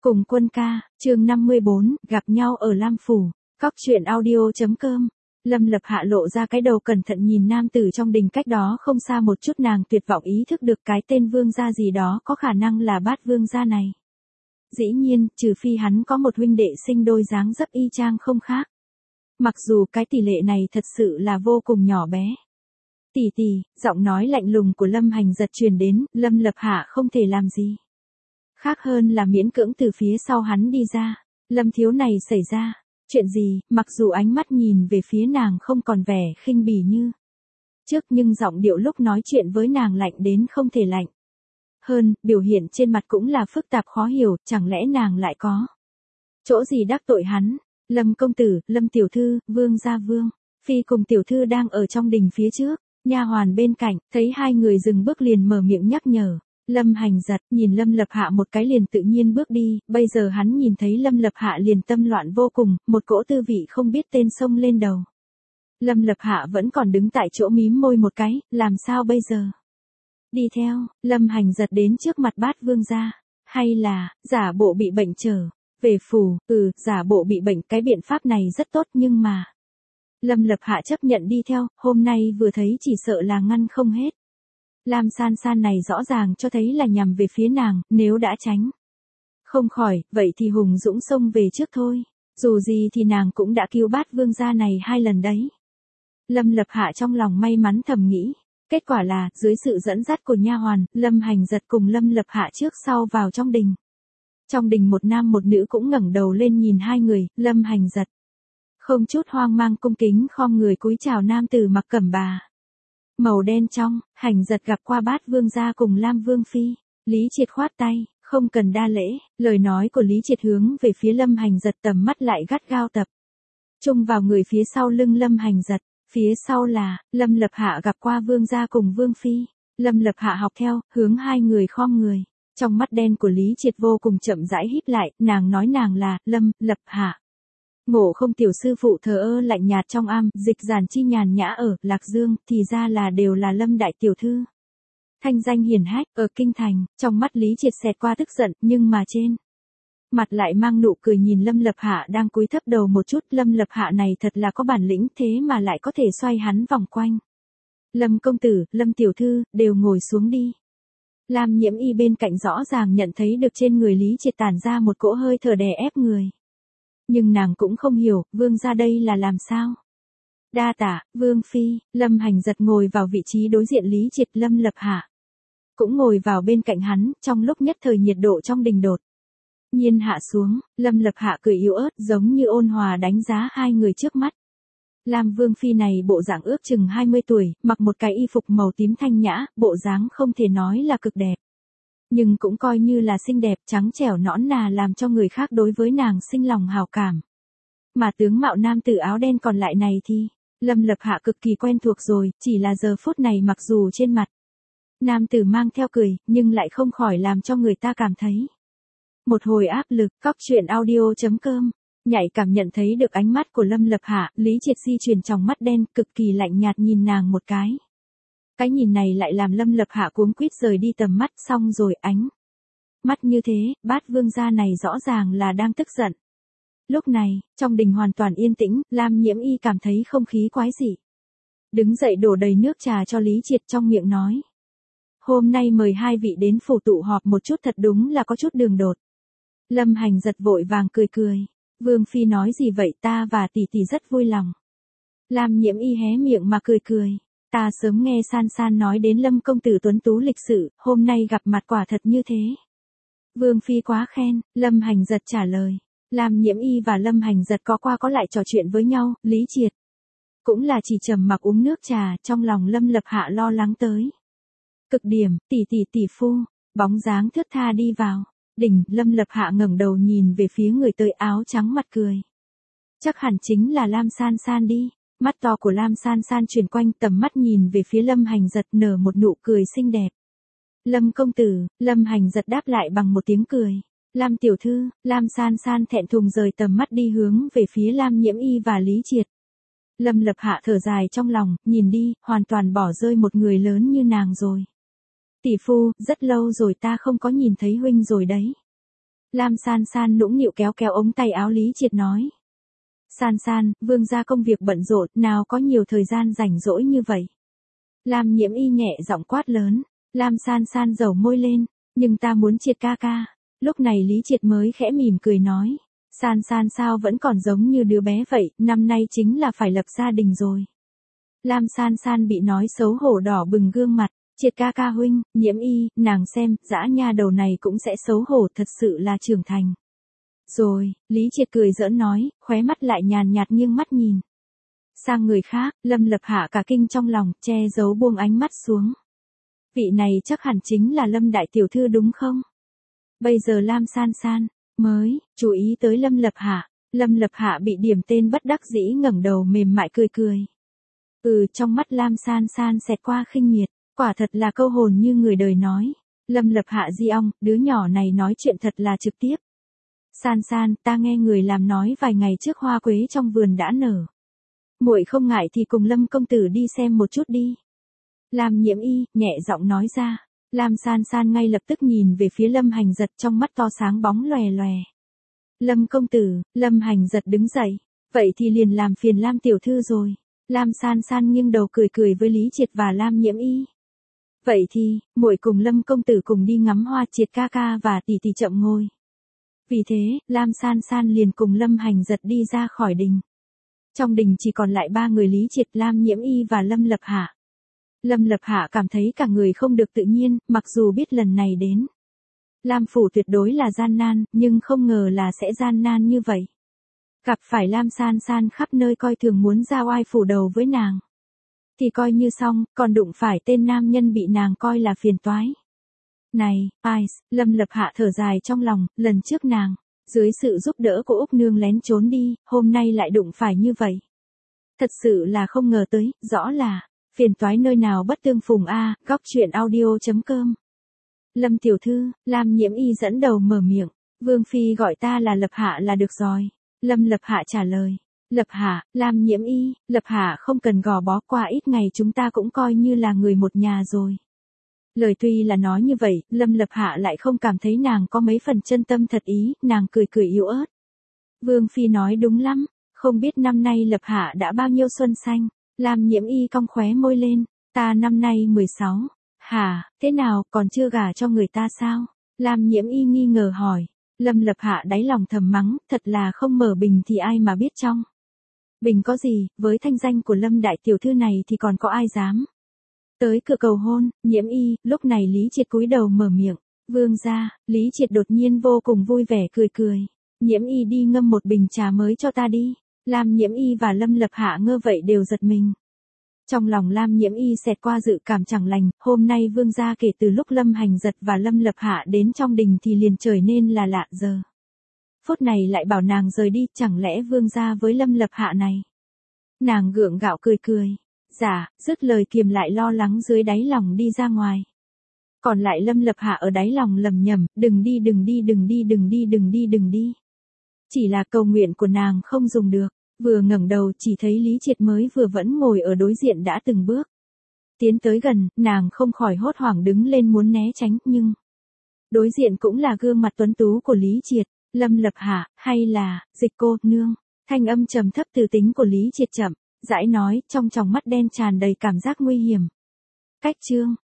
Cùng quân ca, chương 54, gặp nhau ở Lam Phủ, cóc truyện audio.com. Lâm Lập Hạ lộ ra cái đầu cẩn thận nhìn nam tử trong đình cách đó không xa một chút, nàng tuyệt vọng ý thức được cái tên vương gia gì đó có khả năng là Bát vương gia này. Dĩ nhiên, trừ phi hắn có một huynh đệ sinh đôi dáng dấp y chang không khác. Mặc dù cái tỷ lệ này thật sự là vô cùng nhỏ bé. Tỷ tỷ, giọng nói lạnh lùng của Lâm Hành Giật truyền đến, Lâm Lập Hạ không thể làm gì khác hơn là miễn cưỡng từ phía sau hắn đi ra. Lâm thiếu này xảy ra chuyện gì? Mặc dù ánh mắt nhìn về phía nàng không còn vẻ khinh bỉ như trước, nhưng giọng điệu lúc nói chuyện với nàng lạnh đến không thể lạnh hơn, biểu hiện trên mặt cũng là phức tạp khó hiểu, chẳng lẽ nàng lại có chỗ gì đắc tội hắn? Lâm công tử, Lâm tiểu thư, vương gia Vương phi cùng tiểu thư đang ở trong đình phía trước. Nha hoàn bên cạnh thấy hai người dừng bước liền mở miệng nhắc nhở. Lâm Hành Giật nhìn Lâm Lập Hạ một cái liền tự nhiên bước đi, bây giờ hắn nhìn thấy Lâm Lập Hạ liền tâm loạn vô cùng, một cỗ tư vị không biết tên xông lên đầu. Lâm Lập Hạ vẫn còn đứng tại chỗ mím môi một cái, làm sao bây giờ? Đi theo, Lâm Hành Giật đến trước mặt Bát vương gia, hay là giả bộ bị bệnh trở về phủ? Giả bộ bị bệnh, cái biện pháp này rất tốt nhưng mà Lâm Lập Hạ chấp nhận đi theo, hôm nay vừa thấy chỉ sợ là ngăn không hết. Lam San San này rõ ràng cho thấy là nhằm về phía nàng, nếu đã tránh không khỏi, vậy thì hùng dũng xông về trước thôi. Dù gì thì nàng cũng đã cứu Bát vương gia này 2 lần đấy. Lâm Lập Hạ trong lòng may mắn thầm nghĩ. Kết quả là, dưới sự dẫn dắt của nha hoàn, Lâm Hành Giật cùng Lâm Lập Hạ trước sau vào trong đình. Trong đình một nam một nữ cũng ngẩng đầu lên nhìn hai người. Lâm Hành Giật không chút hoang mang cung kính khom người cúi chào nam tử mặc cẩm bào màu đen trong. Hành Giật gặp qua Bát vương gia cùng Lam vương phi. Lý Triệt khoát tay, không cần đa lễ. Lời nói của Lý Triệt hướng về phía Lâm Hành Giật, tầm mắt lại gắt gao tập trung vào người phía sau lưng Lâm Hành Giật. Phía sau là Lâm Lập Hạ gặp qua vương gia cùng vương phi. Lâm Lập Hạ học theo, hướng hai người khom người. Trong mắt đen của Lý Triệt vô cùng chậm rãi híp lại, nàng nói nàng là Lâm Lập Hạ. Ngộ không tiểu sư phụ thờ ơ lạnh nhạt trong am, dịch giản chi nhàn nhã ở Lạc Dương, thì ra là đều là Lâm đại tiểu thư. Thanh danh hiển hách ở kinh thành. Trong mắt Lý Triệt xẹt qua tức giận, nhưng mà trên mặt lại mang nụ cười nhìn Lâm Lập Hạ đang cúi thấp đầu một chút. Lâm Lập Hạ này thật là có bản lĩnh, thế mà lại có thể xoay hắn vòng quanh. Lâm công tử, Lâm tiểu thư, đều ngồi xuống đi. Lam Nhiễm Y bên cạnh rõ ràng nhận thấy được trên người Lý Triệt tản ra một cỗ hơi thở đè ép người. Nhưng nàng cũng không hiểu, vương gia đây là làm sao? Đa tạ, vương phi. Lâm Hành Giật ngồi vào vị trí đối diện Lý Triệt. Lâm Lập Hạ cũng ngồi vào bên cạnh hắn, trong lúc nhất thời nhiệt độ trong đình đột nhiên hạ xuống. Lâm Lập Hạ cười yếu ớt giống như ôn hòa đánh giá hai người trước mắt. Lam vương phi này bộ dạng ước chừng 20 tuổi, mặc một cái y phục màu tím thanh nhã, bộ dáng không thể nói là cực đẹp. Nhưng cũng coi như là xinh đẹp, trắng trẻo nõn nà làm cho người khác đối với nàng sinh lòng hảo cảm. Mà tướng mạo nam tử áo đen còn lại này thì, Lâm Lập Hạ cực kỳ quen thuộc rồi, chỉ là giờ phút này mặc dù trên mặt nam tử mang theo cười, nhưng lại không khỏi làm cho người ta cảm thấy một hồi áp lực. Cóc truyện audio.com. Nhạy cảm nhận thấy được ánh mắt của Lâm Lập Hạ, Lý Triệt di chuyển trong mắt đen, cực kỳ lạnh nhạt nhìn nàng một cái. Cái nhìn này lại làm Lâm Lập Hạ cuống quýt rời đi tầm mắt, xong rồi ánh mắt như thế, Bát vương gia này rõ ràng là đang tức giận. Lúc này, trong đình hoàn toàn yên tĩnh, Lam Nhiễm Y cảm thấy không khí quái dị. Đứng dậy đổ đầy nước trà cho Lý Triệt, trong miệng nói. Hôm nay mời hai vị đến phủ tụ họp một chút, thật đúng là có chút đường đột. Lâm Hành Giật vội vàng cười cười. Vương phi nói gì vậy, ta và tỷ tỷ rất vui lòng. Lam Nhiễm Y hé miệng mà cười cười. Ta sớm nghe San San nói đến Lâm công tử tuấn tú lịch sự, hôm nay gặp mặt quả thật như thế. Vương phi quá khen. Lâm Hành Giật trả lời. Lam Nhiễm Y và Lâm Hành Giật có qua có lại trò chuyện với nhau. Lý Triệt cũng là chỉ trầm mặc uống nước trà, trong lòng Lâm Lập Hạ lo lắng tới cực điểm. Tỷ phu, bóng dáng thướt tha đi vào đình. Lâm Lập Hạ ngẩng đầu nhìn về phía người tới áo trắng mặt cười. Chắc hẳn chính là Lam San San đi. Mắt to của Lam San San chuyển quanh, tầm mắt nhìn về phía Lâm Hành Giật, nở một nụ cười xinh đẹp. Lâm công tử. Lâm Hành Giật đáp lại bằng một tiếng cười. Lam tiểu thư. Lam San San thẹn thùng rời tầm mắt đi hướng về phía Lam Nhiễm Y và Lý Triệt. Lâm Lập Hạ thở dài trong lòng, nhìn đi, hoàn toàn bỏ rơi một người lớn như nàng rồi. Tỷ phu, rất lâu rồi ta không có nhìn thấy huynh rồi đấy. Lam San San nũng nịu kéo kéo ống tay áo Lý Triệt nói. San San, vương gia công việc bận rộn, nào có nhiều thời gian rảnh rỗi như vậy. Lam Nhiễm Y nhẹ giọng quát lớn. Lam San San dầu môi lên, nhưng ta muốn Triệt ca ca. Lúc này Lý Triệt mới khẽ mỉm cười nói. San San sao vẫn còn giống như đứa bé vậy, năm nay chính là phải lập gia đình rồi. Lam San San bị nói xấu hổ đỏ bừng gương mặt. Triệt ca ca huynh, Nhiễm Y, nàng xem, dã nha đầu này cũng sẽ xấu hổ, thật sự là trưởng thành. Rồi, Lý Triệt cười giỡn nói, khóe mắt lại nhàn nhạt nghiêng mắt nhìn sang người khác. Lâm Lập Hạ cả kinh trong lòng, che giấu buông ánh mắt xuống. Vị này chắc hẳn chính là Lâm đại tiểu thư đúng không? Bây giờ Lam San San mới chú ý tới Lâm Lập Hạ. Lâm Lập Hạ bị điểm tên bất đắc dĩ ngẩng đầu mềm mại cười cười. Trong mắt Lam San San xẹt qua khinh miệt, quả thật là câu hồn như người đời nói. Lâm Lập Hạ di ong, đứa nhỏ này nói chuyện thật là trực tiếp. San San, ta nghe người làm nói vài ngày trước hoa quế trong vườn đã nở. Muội không ngại thì cùng Lâm công tử đi xem một chút đi. Lam Nhiễm Y nhẹ giọng nói ra. Lam San San ngay lập tức nhìn về phía Lâm Hành Giật, trong mắt to sáng bóng lòe lòe. Lâm công tử. Lâm Hành Giật đứng dậy. Vậy thì liền làm phiền Lam tiểu thư rồi. Lam San San nghiêng đầu cười cười với Lý Triệt và Lam Nhiễm Y. Vậy thì, muội cùng Lâm công tử cùng đi ngắm hoa. Triệt ca ca và tỷ tỷ chậm ngồi. Vì thế, Lam San San liền cùng Lâm Hành Giật đi ra khỏi đình. Trong đình chỉ còn lại ba người Lý Triệt, Lam Nhiễm Y và Lâm Lập Hạ. Lâm Lập Hạ cảm thấy cả người không được tự nhiên, mặc dù biết lần này đến Lam phủ tuyệt đối là gian nan, nhưng không ngờ là sẽ gian nan như vậy. Gặp phải Lam San San khắp nơi coi thường muốn ra oai phủ đầu với nàng. Thì coi như xong, còn đụng phải tên nam nhân bị nàng coi là phiền toái. Này, Lâm Lập Hạ thở dài trong lòng, lần trước nàng, dưới sự giúp đỡ của Úc Nương lén trốn đi, hôm nay lại đụng phải như vậy. Thật sự là không ngờ tới, rõ là, phiền toái nơi nào bất tương phùng a. Góc truyện audio.com. Lâm tiểu thư, Lam Nhiễm Y dẫn đầu mở miệng. Vương phi gọi ta là Lập Hạ là được rồi. Lâm Lập Hạ trả lời. Lập Hạ, Lam Nhiễm Y, Lập Hạ không cần gò bó, qua ít ngày chúng ta cũng coi như là người một nhà rồi. Lời tuy là nói như vậy, Lâm Lập Hạ lại không cảm thấy nàng có mấy phần chân tâm thật ý, nàng cười cười yếu ớt. Vương phi nói đúng lắm, không biết năm nay Lập Hạ đã bao nhiêu xuân xanh. Lam Nhiễm Y cong khóe môi lên, ta năm nay 16. Hả, thế nào, còn chưa gả cho người ta sao? Lam Nhiễm Y nghi ngờ hỏi. Lâm Lập Hạ đáy lòng thầm mắng, thật là không mở bình thì ai mà biết trong. Bình có gì, với thanh danh của Lâm đại tiểu thư này thì còn có ai dám. Tới cửa cầu hôn, Nhiễm Y, lúc này Lý Triệt cúi đầu mở miệng. Vương gia, Lý Triệt đột nhiên vô cùng vui vẻ cười cười. Nhiễm Y đi ngâm một bình trà mới cho ta đi. Lam Nhiễm Y và Lâm Lập Hạ ngơ vậy đều giật mình. Trong lòng Lam Nhiễm Y xẹt qua dự cảm chẳng lành, hôm nay vương gia kể từ lúc Lâm Hành Giật và Lâm Lập Hạ đến trong đình thì liền trở nên là lạ giờ. Phút này lại bảo nàng rời đi, chẳng lẽ vương gia với Lâm Lập Hạ này. Nàng gượng gạo cười cười. Dạ, dứt lời kiềm lại lo lắng dưới đáy lòng đi ra ngoài. Còn lại Lâm Lập Hạ ở đáy lòng lầm nhầm, đừng đi đừng đi đừng đi đừng đi đừng đi đừng đi. Chỉ là cầu nguyện của nàng không dùng được, vừa ngẩng đầu chỉ thấy Lý Triệt mới vừa vẫn ngồi ở đối diện đã từng bước tiến tới gần, nàng không khỏi hốt hoảng đứng lên muốn né tránh, nhưng đối diện cũng là gương mặt tuấn tú của Lý Triệt. Lâm Lập Hạ, hay là Dịch cô nương? Thanh âm trầm thấp từ tính của Lý Triệt chậm rãi nói, trong tròng mắt đen tràn đầy cảm giác nguy hiểm. Cách chương